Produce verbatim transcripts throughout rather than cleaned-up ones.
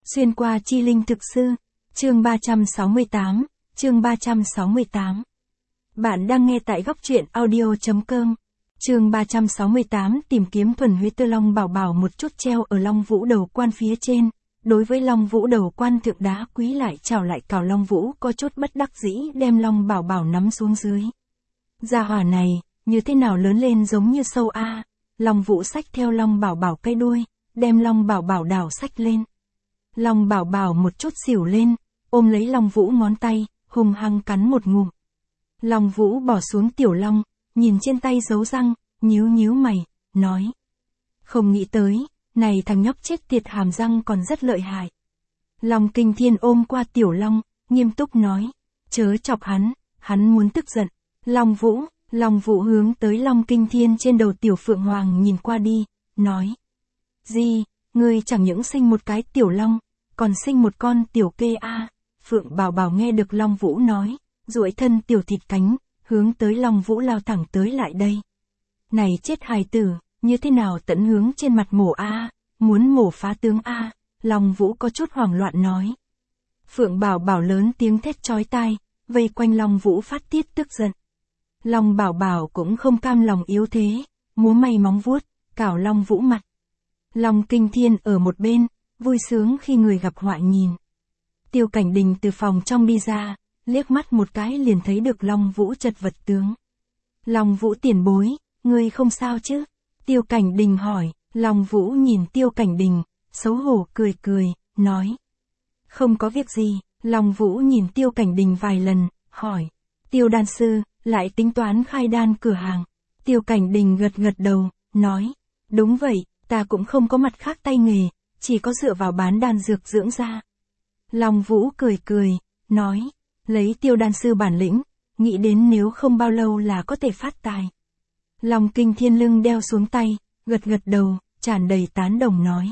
Xuyên qua chi linh thực sư, chương ba trăm sáu mươi tám, chương ba trăm sáu mươi tám. Bạn đang nghe tại góc truyện audio.com. Chương ba trăm sáu mươi tám tìm kiếm thuần huyết tơ long bảo bảo một chút treo ở Long Vũ đầu quan phía trên. Đối với Long Vũ đầu quan thượng đá quý lại chào lại cào Long Vũ có chút bất đắc dĩ đem Long bảo bảo nắm xuống dưới. Gia hỏa này, như thế nào lớn lên giống như sâu a. Long Vũ xách theo Long bảo bảo cây đuôi, đem Long bảo bảo đảo xách lên. Long bảo bảo một chút xỉu lên, ôm lấy Long Vũ ngón tay, hung hăng cắn một ngụm. Long Vũ bỏ xuống tiểu long, nhìn trên tay dấu răng, nhíu nhíu mày, nói. Không nghĩ tới, này thằng nhóc chết tiệt hàm răng còn rất lợi hại. Long Kinh Thiên ôm qua tiểu long, nghiêm túc nói. Chớ chọc hắn, hắn muốn tức giận. Long Vũ, Long Vũ hướng tới Long Kinh Thiên trên đầu tiểu phượng hoàng nhìn qua đi, nói. Gì, ngươi chẳng những sinh một cái tiểu long, còn sinh một con tiểu kê a. Phượng Bảo Bảo nghe được Long Vũ nói, duỗi thân tiểu thịt cánh, hướng tới Long Vũ lao thẳng tới lại đây. Này chết hài tử, như thế nào tận hướng trên mặt mổ a, muốn mổ phá tướng a. Long Vũ có chút hoảng loạn nói. Phượng Bảo Bảo lớn tiếng thét chói tai, vây quanh Long Vũ phát tiết tức giận. Long Bảo Bảo cũng không cam lòng yếu thế, múa may móng vuốt, cào Long Vũ mặt. Long Kinh Thiên ở một bên, vui sướng khi người gặp họa nhìn. Tiêu Cảnh Đình từ phòng trong đi ra, liếc mắt một cái liền thấy được Long Vũ chật vật tướng. Long Vũ tiền bối, ngươi không sao chứ? Tiêu Cảnh Đình hỏi. Long Vũ nhìn Tiêu Cảnh Đình, xấu hổ cười cười, nói. Không có việc gì. Long Vũ nhìn Tiêu Cảnh Đình vài lần, hỏi. Tiêu đan sư, lại tính toán khai đan cửa hàng. Tiêu Cảnh Đình gật gật đầu, nói. Đúng vậy, ta cũng không có mặt khác tay nghề, chỉ có dựa vào bán đan dược dưỡng ra. Long Vũ cười cười, nói. Lấy Tiêu đan sư bản lĩnh, nghĩ đến nếu không bao lâu là có thể phát tài. Long Kinh Thiên lưng đeo xuống tay, gật gật đầu, tràn đầy tán đồng nói.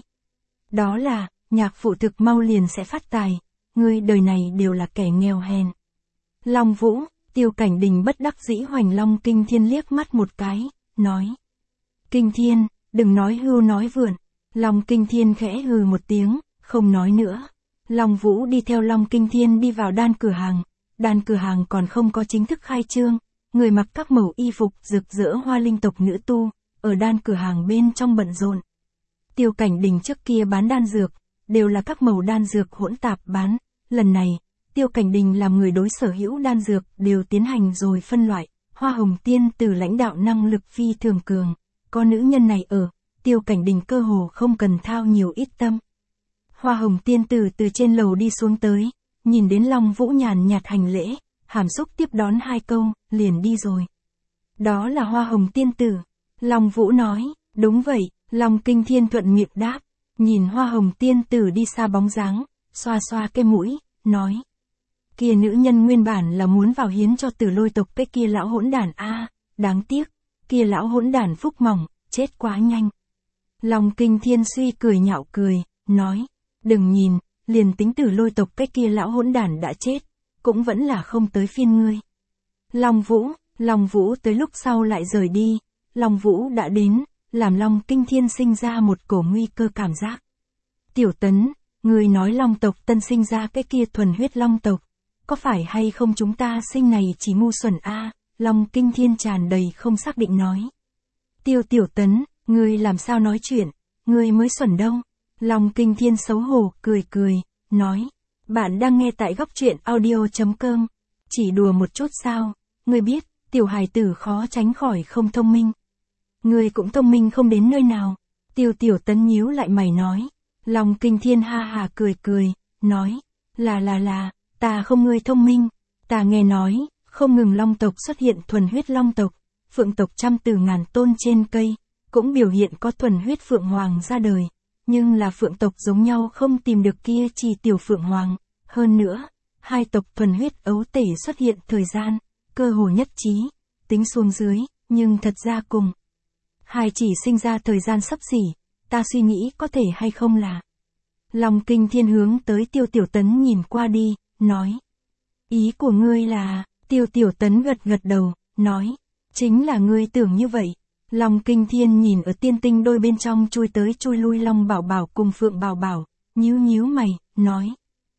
Đó là, nhạc phụ thực mau liền sẽ phát tài, ngươi đời này đều là kẻ nghèo hèn. Long Vũ, Tiêu Cảnh Đình bất đắc dĩ hoành Long Kinh Thiên liếc mắt một cái, nói. Kinh Thiên, đừng nói hưu nói vượn. Long Kinh Thiên khẽ hừ một tiếng, không nói nữa. Long Vũ đi theo Long Kinh Thiên đi vào đan cửa hàng. Đan cửa hàng còn không có chính thức khai trương, người mặc các màu y phục rực rỡ hoa linh tộc nữ tu, ở đan cửa hàng bên trong bận rộn. Tiêu Cảnh Đình trước kia bán đan dược, đều là các màu đan dược hỗn tạp bán, lần này, Tiêu Cảnh Đình làm người đối sở hữu đan dược đều tiến hành rồi phân loại, Hoa Hồng Tiên Tử lãnh đạo năng lực phi thường cường, có nữ nhân này ở, Tiêu Cảnh Đình cơ hồ không cần thao nhiều ít tâm. Hoa Hồng Tiên Tử từ trên lầu đi xuống tới, nhìn đến Long Vũ nhàn nhạt hành lễ, hàm xúc tiếp đón hai câu, liền đi rồi. Đó là Hoa Hồng Tiên Tử. Long Vũ nói, đúng vậy. Long Kinh Thiên thuận miệng đáp, nhìn Hoa Hồng Tiên Tử đi xa bóng dáng, xoa xoa cái mũi, nói. Kia nữ nhân nguyên bản là muốn vào hiến cho Tử Lôi tộc cái kia lão hỗn đản a, đáng tiếc, kia lão hỗn đản phúc mỏng, chết quá nhanh. Long Kinh Thiên suy cười nhạo cười, nói, đừng nhìn, liền tính Tử Lôi tộc cái kia lão hỗn đản đã chết, cũng vẫn là không tới phiên ngươi. Long Vũ, Long Vũ tới lúc sau lại rời đi, Long Vũ đã đến, làm Long Kinh Thiên sinh ra một cổ nguy cơ cảm giác. Tiểu Tấn, ngươi nói Long tộc tân sinh ra cái kia thuần huyết Long tộc, có phải hay không chúng ta sinh này chỉ ngu xuẩn a? Long Kinh Thiên tràn đầy không xác định nói. Tiêu Tiểu Tấn, ngươi làm sao nói chuyện, ngươi mới xuẩn đâu. Long Kinh Thiên xấu hổ cười cười, nói. Bạn đang nghe tại góc truyện audio.com. Chỉ đùa một chút sao, ngươi biết, tiểu hài tử khó tránh khỏi không thông minh. Ngươi cũng thông minh không đến nơi nào. Tiêu Tiểu Tấn nhíu lại mày nói. Long Kinh Thiên ha hà cười cười, nói. Là là là, ta không ngươi thông minh. Ta nghe nói, không ngừng Long tộc xuất hiện thuần huyết Long tộc, Phượng tộc trăm từ ngàn tôn trên cây, cũng biểu hiện có thuần huyết Phượng Hoàng ra đời. Nhưng là Phượng tộc giống nhau không tìm được kia chỉ tiểu Phượng Hoàng. Hơn nữa, hai tộc thuần huyết ấu tể xuất hiện thời gian, cơ hồ nhất trí, tính xuống dưới, nhưng thật ra cùng. Hai chỉ sinh ra thời gian sắp xỉ, ta suy nghĩ có thể hay không là. Long Kinh Thiên hướng tới Tiêu Tiểu Tấn nhìn qua đi, nói. Ý của ngươi là, Tiêu Tiểu Tấn gật gật đầu, nói. Chính là ngươi tưởng như vậy. Long Kinh Thiên nhìn ở tiên tinh đôi bên trong chui tới chui lui Long Bảo Bảo cùng Phượng Bảo Bảo, nhíu nhíu mày, nói.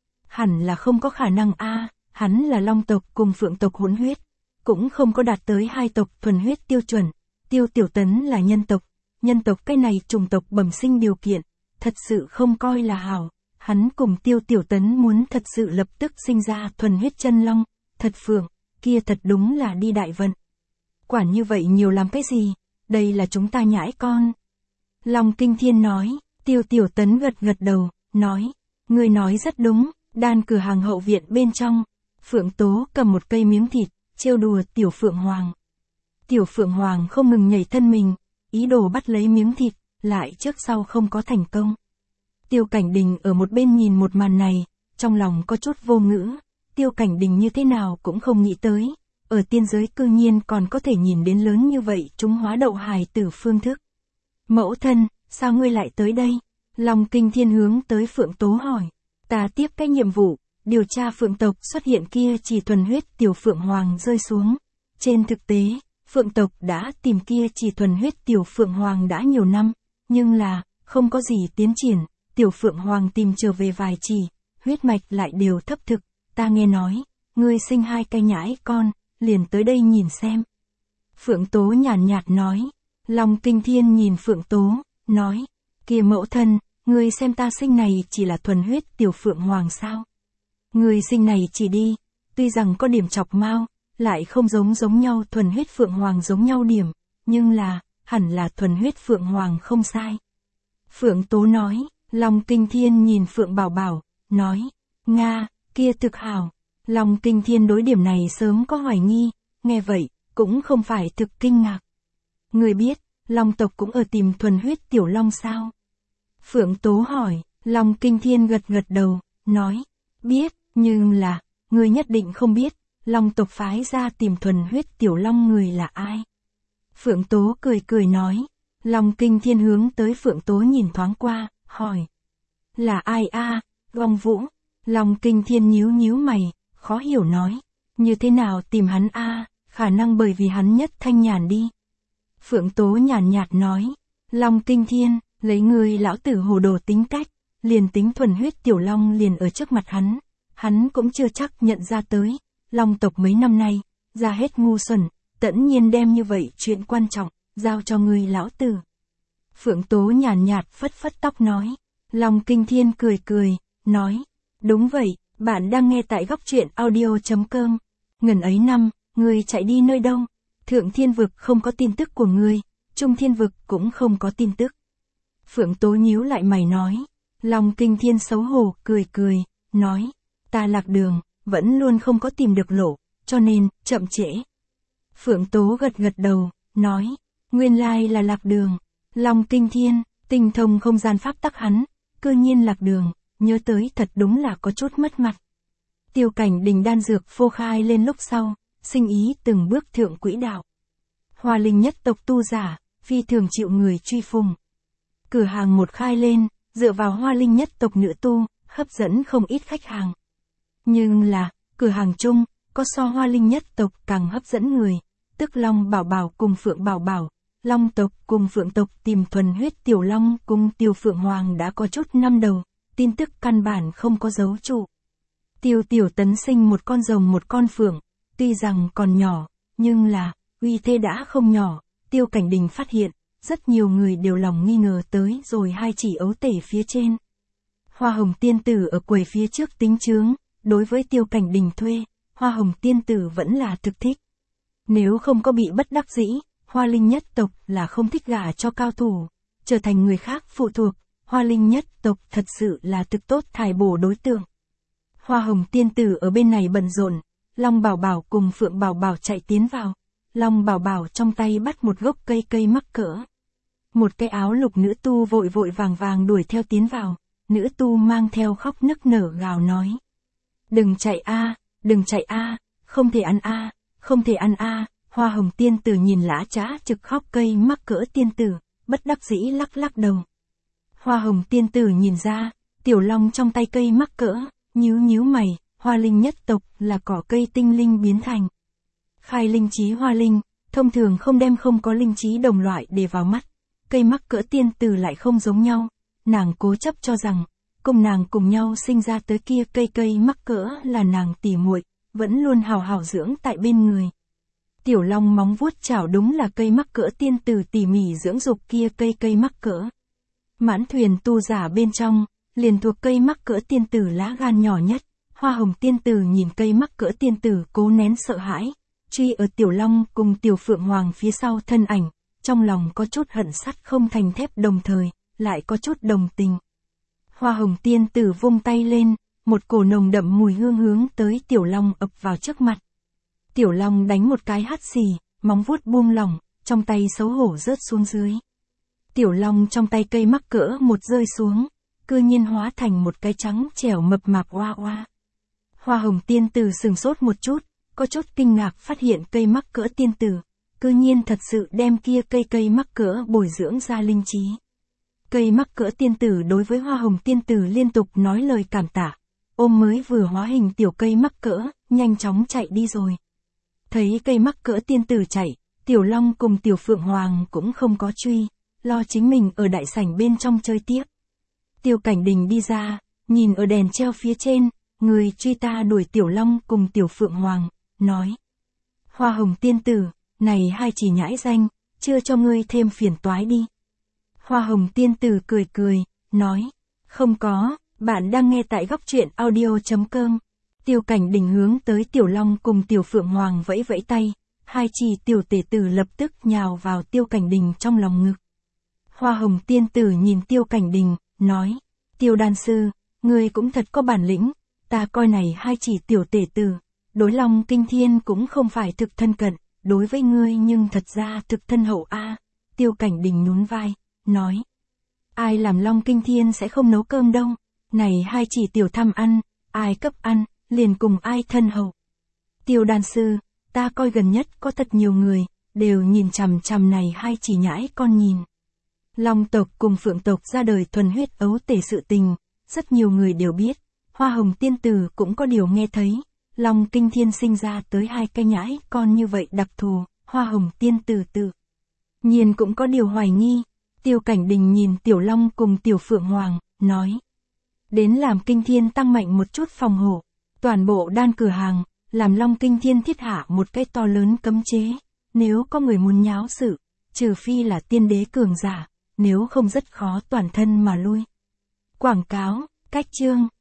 Hẳn là không có khả năng a, hắn là long tộc cùng phượng tộc hỗn huyết, cũng không có đạt tới hai tộc thuần huyết tiêu chuẩn. Tiêu Tiểu Tấn là nhân tộc, nhân tộc cái này chủng tộc bẩm sinh điều kiện, thật sự không coi là hảo. Hắn cùng Tiêu Tiểu Tấn muốn thật sự lập tức sinh ra thuần huyết chân long, thật phượng, kia thật đúng là đi đại vận. Quản như vậy nhiều làm cái gì, đây là chúng ta nhãi con. Long Kinh Thiên nói, Tiêu Tiểu Tấn gật gật đầu, nói, ngươi nói rất đúng, đan cửa hàng hậu viện bên trong, Phượng Tố cầm một cây miếng thịt, trêu đùa Tiểu Phượng Hoàng. Tiểu Phượng Hoàng không ngừng nhảy thân mình, ý đồ bắt lấy miếng thịt, lại trước sau không có thành công. Tiêu Cảnh Đình ở một bên nhìn một màn này, trong lòng có chút vô ngữ, Tiêu Cảnh Đình như thế nào cũng không nghĩ tới, ở tiên giới cư nhiên còn có thể nhìn đến lớn như vậy chúng hóa đậu hài tử phương thức. Mẫu thân, sao ngươi lại tới đây? Long Kinh Thiên hướng tới Phượng Tố hỏi, ta tiếp cái nhiệm vụ, điều tra phượng tộc xuất hiện kia chỉ thuần huyết tiểu Phượng Hoàng rơi xuống. Trên thực tế, phượng tộc đã tìm kia chỉ thuần huyết tiểu Phượng Hoàng đã nhiều năm, nhưng là, không có gì tiến triển, tiểu Phượng Hoàng tìm trở về vài chỉ, huyết mạch lại đều thấp thực, ta nghe nói, ngươi sinh hai cái nhãi con, liền tới đây nhìn xem. Phượng Tố nhàn nhạt nói, Long Kinh Thiên nhìn Phượng Tố, nói, kia mẫu thân, ngươi xem ta sinh này chỉ là thuần huyết tiểu Phượng Hoàng sao? Ngươi sinh này chỉ đi, tuy rằng có điểm chọc mau, lại không giống giống nhau thuần huyết Phượng Hoàng giống nhau điểm, nhưng là, hẳn là thuần huyết Phượng Hoàng không sai. Phượng Tố nói, Long Kinh Thiên nhìn Phượng Bảo Bảo, nói, Nga, kia thực hảo. Long Kinh Thiên đối điểm này sớm có hoài nghi, nghe vậy, cũng không phải thực kinh ngạc. Người biết, Long tộc cũng ở tìm thuần huyết tiểu Long sao? Phượng Tố hỏi, Long Kinh Thiên gật gật đầu, nói, biết, nhưng là, người nhất định không biết, Long tộc phái ra tìm thuần huyết tiểu Long người là ai? Phượng Tố cười cười nói, Long Kinh Thiên hướng tới Phượng Tố nhìn thoáng qua, hỏi, là ai a? Long Vũ. Long Kinh Thiên nhíu nhíu mày, khó hiểu nói, như thế nào tìm hắn a? Khả năng bởi vì hắn nhất thanh nhàn đi. Phượng Tố nhàn nhạt nói, Long Kinh Thiên, lấy người lão tử hồ đồ tính cách, liền tính thuần huyết tiểu Long liền ở trước mặt hắn, hắn cũng chưa chắc nhận ra tới, Long tộc mấy năm nay, ra hết ngu xuẩn, tẫn nhiên đem như vậy chuyện quan trọng, giao cho người lão tử. Phượng Tố nhàn nhạt phất phất tóc nói, Long Kinh Thiên cười cười, nói, đúng vậy, bạn đang nghe tại góc truyện audio chấm com, ngần ấy năm, người chạy đi nơi đâu? Thượng Thiên Vực không có tin tức của ngươi, Trung Thiên Vực cũng không có tin tức. Phượng Tố nhíu lại mày nói, Long Kinh Thiên xấu hổ, cười cười, nói, ta lạc đường, vẫn luôn không có tìm được lộ, cho nên, chậm trễ. Phượng Tố gật gật đầu, nói, nguyên lai là lạc đường. Long Kinh Thiên, tinh thông không gian pháp tắc hắn, cư nhiên lạc đường, nhớ tới thật đúng là có chút mất mặt. Tiêu Cảnh Đình đan dược phô khai lên lúc sau, sinh ý từng bước thượng quỹ đạo. Hoa Linh nhất tộc tu giả, phi thường chịu người truy phùng. Cửa hàng một khai lên, dựa vào Hoa Linh nhất tộc nữ tu, hấp dẫn không ít khách hàng. Nhưng là, cửa hàng chung, có so Hoa Linh nhất tộc càng hấp dẫn người, tức Long Bảo Bảo cùng Phượng Bảo Bảo. Long tộc cùng Phượng tộc tìm thuần huyết tiểu Long cùng Tiêu Phượng Hoàng đã có chút năm đầu, tin tức căn bản không có dấu trụ. Tiêu Tiểu Tấn sinh một con rồng một con phượng, tuy rằng còn nhỏ, nhưng là, uy thế đã không nhỏ. Tiêu Cảnh Đình phát hiện, rất nhiều người đều lòng nghi ngờ tới rồi hai chỉ ấu tể phía trên. Hoa Hồng Tiên Tử ở quầy phía trước tính chướng, đối với Tiêu Cảnh Đình thuê, Hoa Hồng Tiên Tử vẫn là thực thích. Nếu không có bị bất đắc dĩ, Hoa Linh nhất tộc là không thích gả cho cao thủ, trở thành người khác phụ thuộc, Hoa Linh nhất tộc thật sự là thực tốt thải bổ đối tượng. Hoa Hồng Tiên Tử ở bên này bận rộn, Long Bảo Bảo cùng Phượng Bảo Bảo chạy tiến vào, Long Bảo Bảo trong tay bắt một gốc cây cây mắc cỡ. Một cái áo lục nữ tu vội vội vàng vàng đuổi theo tiến vào, nữ tu mang theo khóc nức nở gào nói. Đừng chạy a, đừng chạy a, không thể ăn a, không thể ăn a. Hoa Hồng Tiên Tử nhìn lã trá trực khóc cây mắc cỡ tiên tử, bất đắc dĩ lắc lắc đầu. Hoa Hồng Tiên Tử nhìn ra, tiểu Long trong tay cây mắc cỡ, nhíu nhíu mày, Hoa Linh nhất tộc là cỏ cây tinh linh biến thành. Khai linh trí Hoa Linh, thông thường không đem không có linh trí đồng loại để vào mắt, cây mắc cỡ tiên tử lại không giống nhau, nàng cố chấp cho rằng, cùng nàng cùng nhau sinh ra tới kia cây cây mắc cỡ là nàng tỉ muội, vẫn luôn hào hào dưỡng tại bên người. Tiểu Long móng vuốt chảo đúng là cây mắc cỡ tiên tử tỉ mỉ dưỡng dục kia cây cây mắc cỡ. Mãn thuyền tu giả bên trong, liền thuộc cây mắc cỡ tiên tử lá gan nhỏ nhất. Hoa hồng tiên tử nhìn cây mắc cỡ tiên tử cố nén sợ hãi, truy ở Tiểu Long cùng Tiểu Phượng Hoàng phía sau thân ảnh, trong lòng có chút hận sắt không thành thép đồng thời, lại có chút đồng tình. Hoa hồng tiên tử vung tay lên, một cổ nồng đậm mùi hương hướng tới Tiểu Long ập vào trước mặt. Tiểu Long đánh một cái hắt xì, móng vuốt buông lỏng, trong tay xấu hổ rớt xuống dưới. Tiểu Long trong tay cây mắc cỡ một rơi xuống, cư nhiên hóa thành một cái trắng trẻo mập mạp oa oa. Hoa hồng tiên tử sừng sốt một chút, có chút kinh ngạc phát hiện cây mắc cỡ tiên tử, cư nhiên thật sự đem kia cây cây mắc cỡ bồi dưỡng ra linh trí. Cây mắc cỡ tiên tử đối với hoa hồng tiên tử liên tục nói lời cảm tạ, ôm mới vừa hóa hình tiểu cây mắc cỡ, nhanh chóng chạy đi rồi. Thấy cây mắc cỡ tiên tử chạy, Tiểu Long cùng Tiểu Phượng Hoàng cũng không có truy, lo chính mình ở đại sảnh bên trong chơi tiếp. Tiêu Cảnh Đình đi ra, nhìn ở đèn treo phía trên, người truy ta đuổi Tiểu Long cùng Tiểu Phượng Hoàng, nói. Hoa hồng tiên tử, này hai chỉ nhãi danh, chưa cho ngươi thêm phiền toái đi. Hoa hồng tiên tử cười cười, nói. Không có, bạn đang nghe tại góc truyện audio chấm com. Tiêu Cảnh Đình hướng tới Tiểu Long cùng Tiểu Phượng Hoàng vẫy vẫy tay, hai chỉ tiểu tể tử lập tức nhào vào Tiêu Cảnh Đình trong lòng ngực. Hoa hồng tiên tử nhìn Tiêu Cảnh Đình, nói. Tiêu đan sư, ngươi cũng thật có bản lĩnh, ta coi này hai chỉ tiểu tể tử, đối Long Kinh Thiên cũng không phải thực thân cận, đối với ngươi nhưng thật ra thực thân hậu a. Tiêu Cảnh Đình nhún vai, nói. Ai làm Long Kinh Thiên sẽ không nấu cơm đâu, này hai chỉ tiểu tham ăn, ai cấp ăn, liền cùng ai thân hậu. Tiêu đan sư, ta coi gần nhất có thật nhiều người, đều nhìn chằm chằm này hai chỉ nhãi con nhìn. Long tộc cùng Phượng tộc ra đời thuần huyết ấu tể sự tình, rất nhiều người đều biết, Hoa hồng tiên tử cũng có điều nghe thấy, Long Kinh Thiên sinh ra tới hai cái nhãi con như vậy đặc thù, Hoa hồng tiên tử tự nhiên cũng có điều hoài nghi. Tiêu Cảnh Đình nhìn Tiểu Long cùng Tiểu Phượng Hoàng, nói. Đến làm Kinh Thiên tăng mạnh một chút phòng hộ, toàn bộ đan cửa hàng, làm Long Kinh Thiên thiết hạ một cái to lớn cấm chế, nếu có người muốn nháo sự, trừ phi là tiên đế cường giả, nếu không rất khó toàn thân mà lui. Quảng cáo, cách chương.